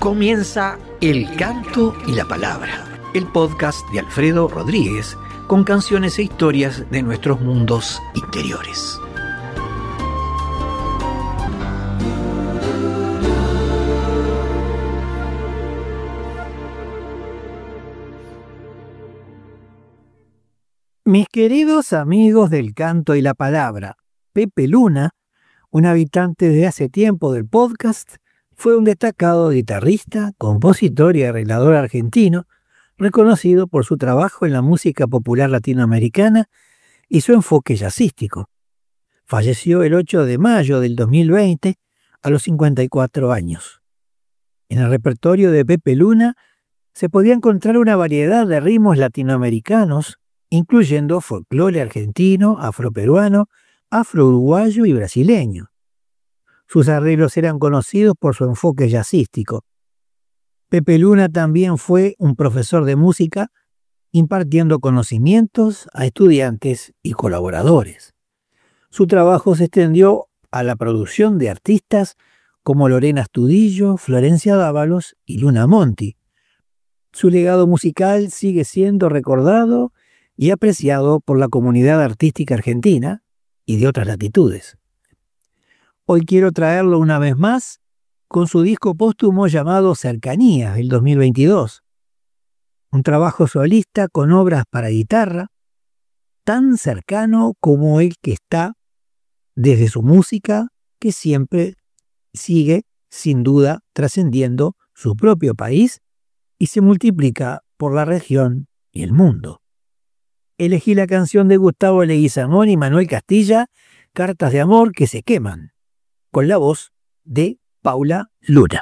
Comienza El Canto y la Palabra, el podcast de Alfredo Rodríguez, con canciones e historias de nuestros mundos interiores. Mis queridos amigos del Canto y la Palabra, Pepe Luna, un habitante de hace tiempo del podcast, fue un destacado guitarrista, compositor y arreglador argentino, reconocido por su trabajo en la música popular latinoamericana y su enfoque jazzístico. Falleció el 8 de mayo del 2020 a los 54 años. En el repertorio de Pepe Luna se podía encontrar una variedad de ritmos latinoamericanos, incluyendo folclore argentino, afroperuano, afro-uruguayo y brasileño. Sus arreglos eran conocidos por su enfoque jazzístico. Pepe Luna también fue un profesor de música, impartiendo conocimientos a estudiantes y colaboradores. Su trabajo se extendió a la producción de artistas como Lorena Astudillo, Florencia Dávalos y Luna Monti. Su legado musical sigue siendo recordado y apreciado por la comunidad artística argentina y de otras latitudes. Hoy quiero traerlo una vez más con su disco póstumo llamado Cercanías del 2022. Un trabajo solista con obras para guitarra, tan cercano como el que está desde su música, que siempre sigue, sin duda, trascendiendo su propio país y se multiplica por la región y el mundo. Elegí la canción de Gustavo Leguizamón y Manuel Castilla, Cartas de amor que se queman, con la voz de Paula Luna.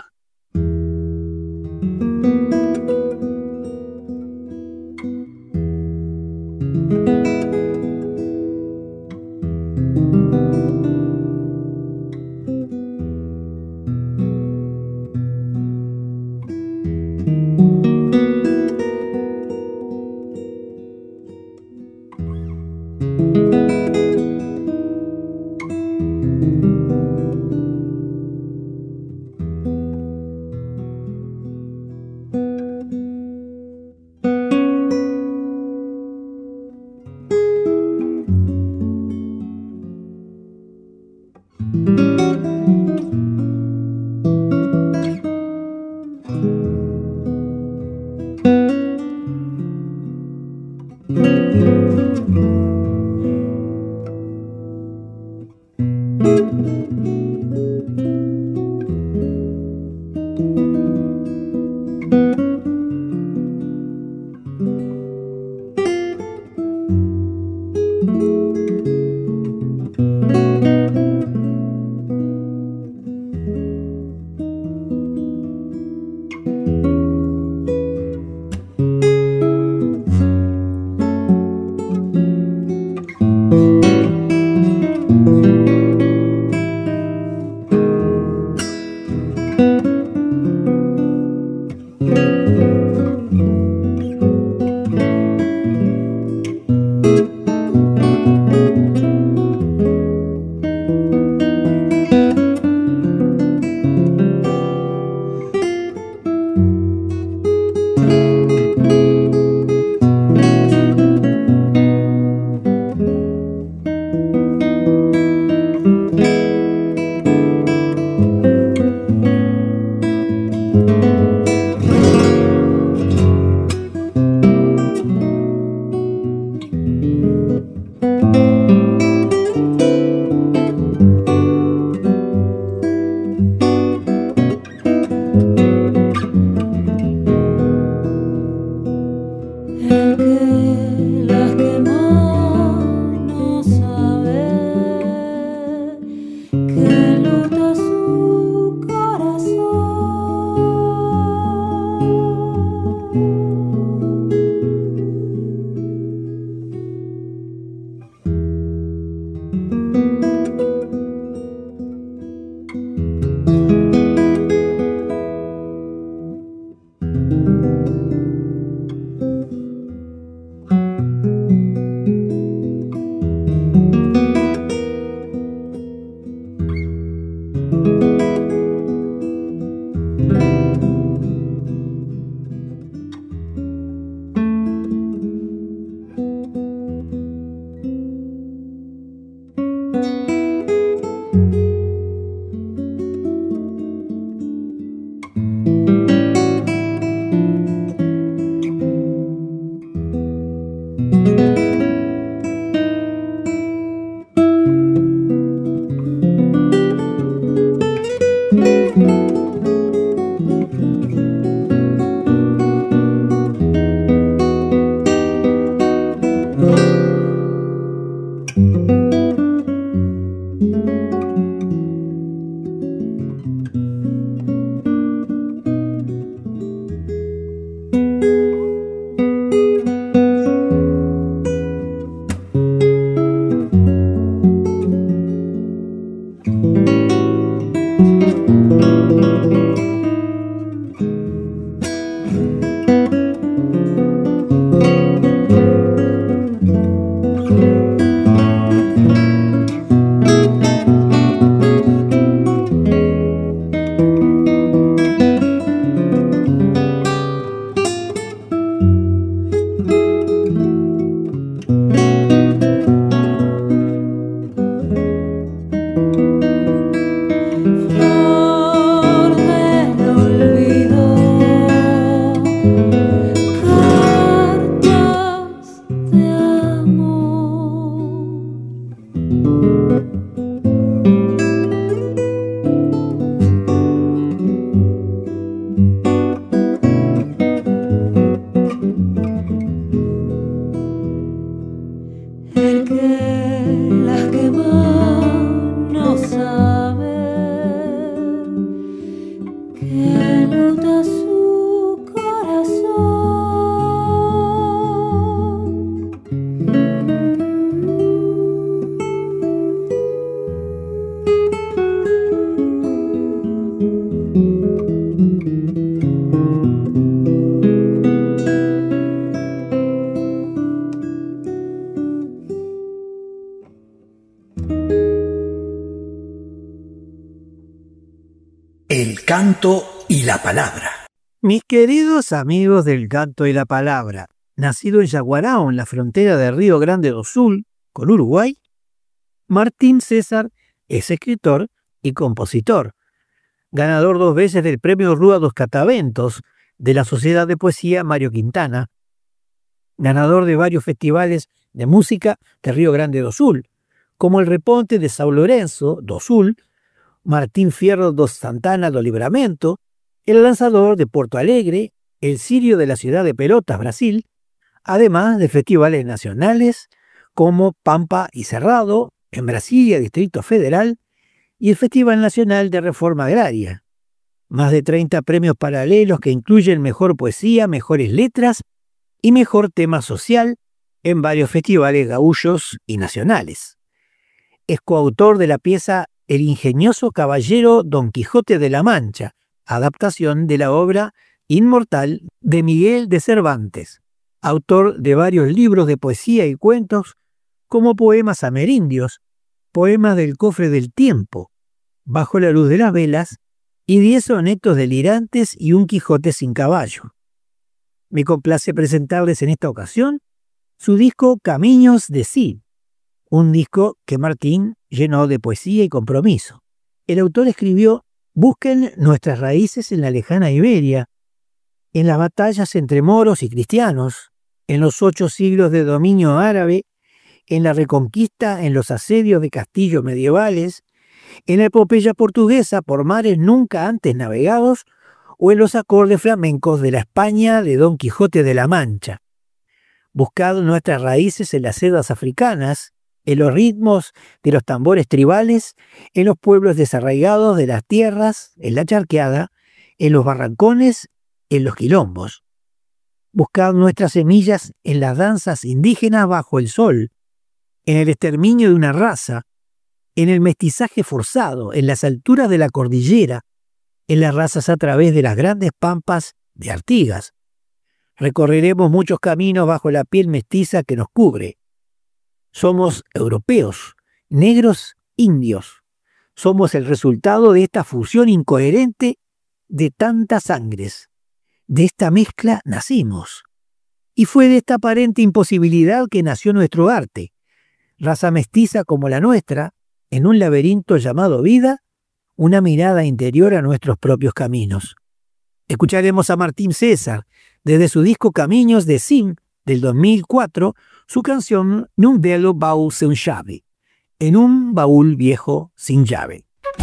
El canto y la palabra. Mis queridos amigos del canto y la palabra, nacido en Yaguarão, en la frontera de Río Grande do Sul, con Uruguay, Martín César es escritor y compositor, ganador 2 veces del Premio Rua dos Cataventos de la Sociedad de Poesía Mario Quintana, ganador de varios festivales de música de Río Grande do Sul, como el Reponte de São Lourenço do Sul, Martín Fierro dos Santana do Livramento, el lanzador de Porto Alegre, el Cirio de la ciudad de Pelotas, Brasil, además de festivales nacionales como Pampa y Cerrado, en Brasilia, Distrito Federal, y el Festival Nacional de Reforma Agraria. Más de 30 premios paralelos que incluyen mejor poesía, mejores letras y mejor tema social en varios festivales gaúchos y nacionales. Es coautor de la pieza El ingenioso caballero Don Quijote de la Mancha, adaptación de la obra inmortal de Miguel de Cervantes, autor de varios libros de poesía y cuentos como Poemas amerindios, Poemas del cofre del tiempo, Bajo la luz de las velas y 10 sonetos delirantes y un Quijote sin caballo. Me complace presentarles en esta ocasión su disco Camiños de Sí, un disco que Martín llenó de poesía y compromiso. El autor escribió: busquen nuestras raíces en la lejana Iberia, en las batallas entre moros y cristianos, en los 8 siglos de dominio árabe, en la reconquista, en los asedios de castillos medievales, en la epopeya portuguesa por mares nunca antes navegados o en los acordes flamencos de la España de Don Quijote de la Mancha. Buscad nuestras raíces en las selvas africanas, en los ritmos de los tambores tribales, en los pueblos desarraigados de las tierras, en la charqueada, en los barrancones, en los quilombos. Buscad nuestras semillas en las danzas indígenas bajo el sol, en el exterminio de una raza, en el mestizaje forzado, en las alturas de la cordillera, en las razas a través de las grandes pampas de Artigas. Recorreremos muchos caminos bajo la piel mestiza que nos cubre. Somos europeos, negros, indios. Somos el resultado de esta fusión incoherente de tantas sangres. De esta mezcla nacimos. Y fue de esta aparente imposibilidad que nació nuestro arte. Raza mestiza como la nuestra, en un laberinto llamado vida, una mirada interior a nuestros propios caminos. Escucharemos a Martín César, desde su disco Camiños de Sim, del 2004, su canción Num Velho Baú Sem Chave, en un baúl viejo sin llave.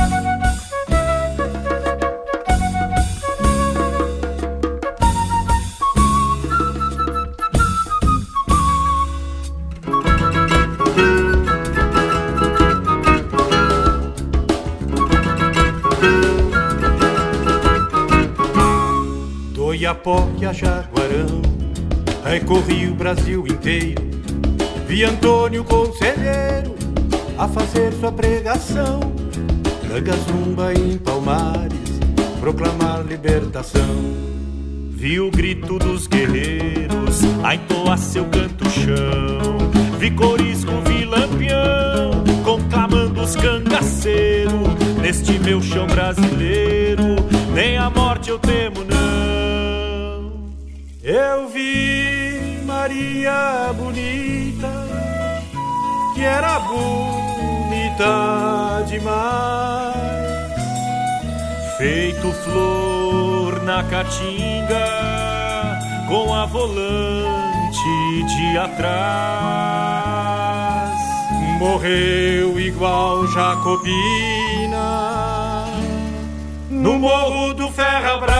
Do Iapoque a Jaguarão, recorri o Brasil inteiro, vi Antônio Conselheiro a fazer sua pregação, Gangazumba em Palmares, proclamar libertação. Vi o grito dos guerreiros a entoar seu canto-chão, vi Corisco, vi Lampião conclamando os cangaceiros. Neste meu chão brasileiro, nem a morte eu temo não. Eu vi Maria bonita, que era bonita demais, feito flor na caatinga, com a volante de atrás. morreu igual Jacobina no morro do Ferrabras.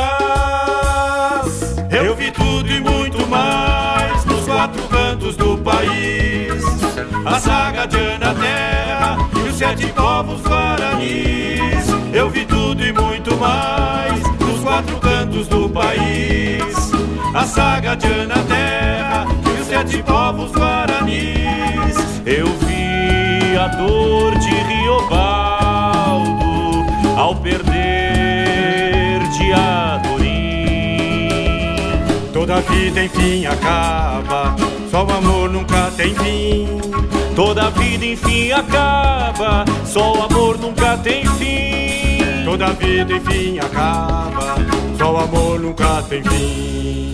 Eu vi tudo e muito mais nos quatro cantos do país. A saga de Ana Terra e os 7 povos guaranis. Eu vi tudo e muito mais nos quatro cantos do país. A saga de Ana Terra e os 7 povos guaranis. Eu vi a dor de Riobaldo ao perder Diadorim. Toda vida enfim acaba, só o amor nunca tem fim. Toda vida enfim acaba, só o amor nunca tem fim. Toda vida enfim acaba, só o amor nunca tem fim.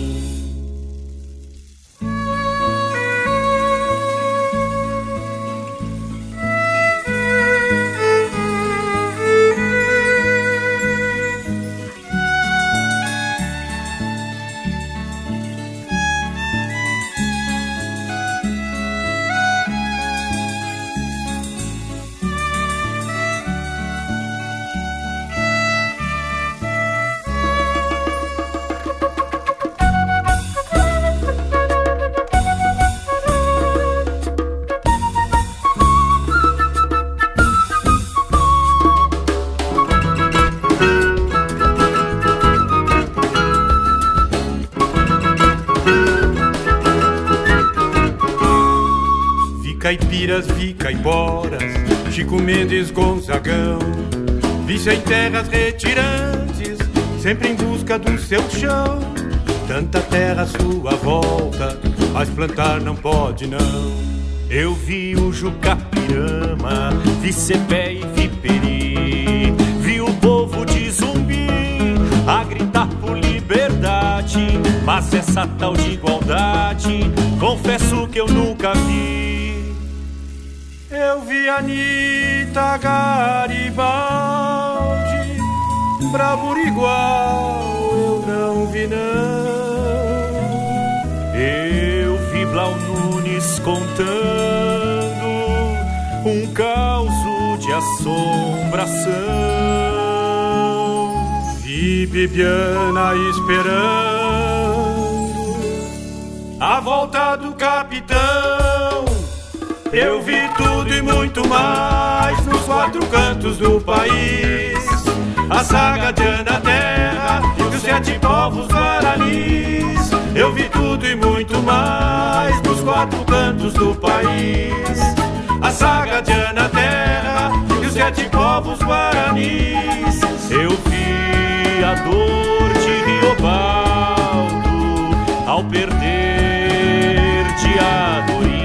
Caipiras, vi caiporas, Chico Mendes, Gonzagão. Vi sem terras retirantes, sempre em busca do seu chão. Tanta terra à sua volta, mas plantar não pode não. Eu vi o Jucapirama, vi Cepé e vi Peri. Vi o povo de Zumbi a gritar por liberdade. Mas essa tal de igualdade, confesso que eu nunca vi. Eu vi Anitta Garibaldi, bravura igual eu não vi não. Eu vi Blau Nunes contando um caos de assombração. Vi Bibiana esperando a volta do capitão. Eu vi tudo e muito mais nos quatro cantos do país. A saga de Ana Terra e os 7 povos guaranis. Eu vi tudo e muito mais nos quatro cantos do país. A saga de Ana Terra e os 7 povos guaranis. Eu vi a dor de Riobaldo ao perder Diadorim.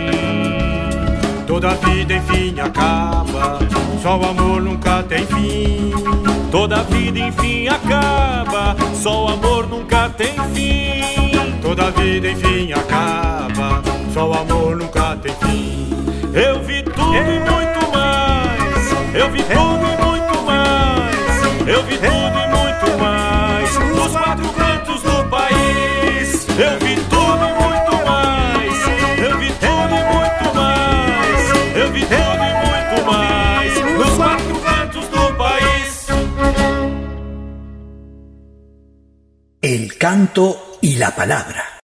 Toda vida enfim acaba, só o amor nunca tem fim. Toda vida enfim acaba, só o amor nunca tem fim. Toda vida enfim acaba, só o amor nunca tem fim. Eu vi tudo e muito mais, eu vi tudo e muito mais, eu vi tudo e muito mais nos quatro cantos do país. Eu vi tudo e muito mais, eu vi tudo e muito mais, eu vi tudo e muito mais nos quatro cantos do país. El canto y la palabra.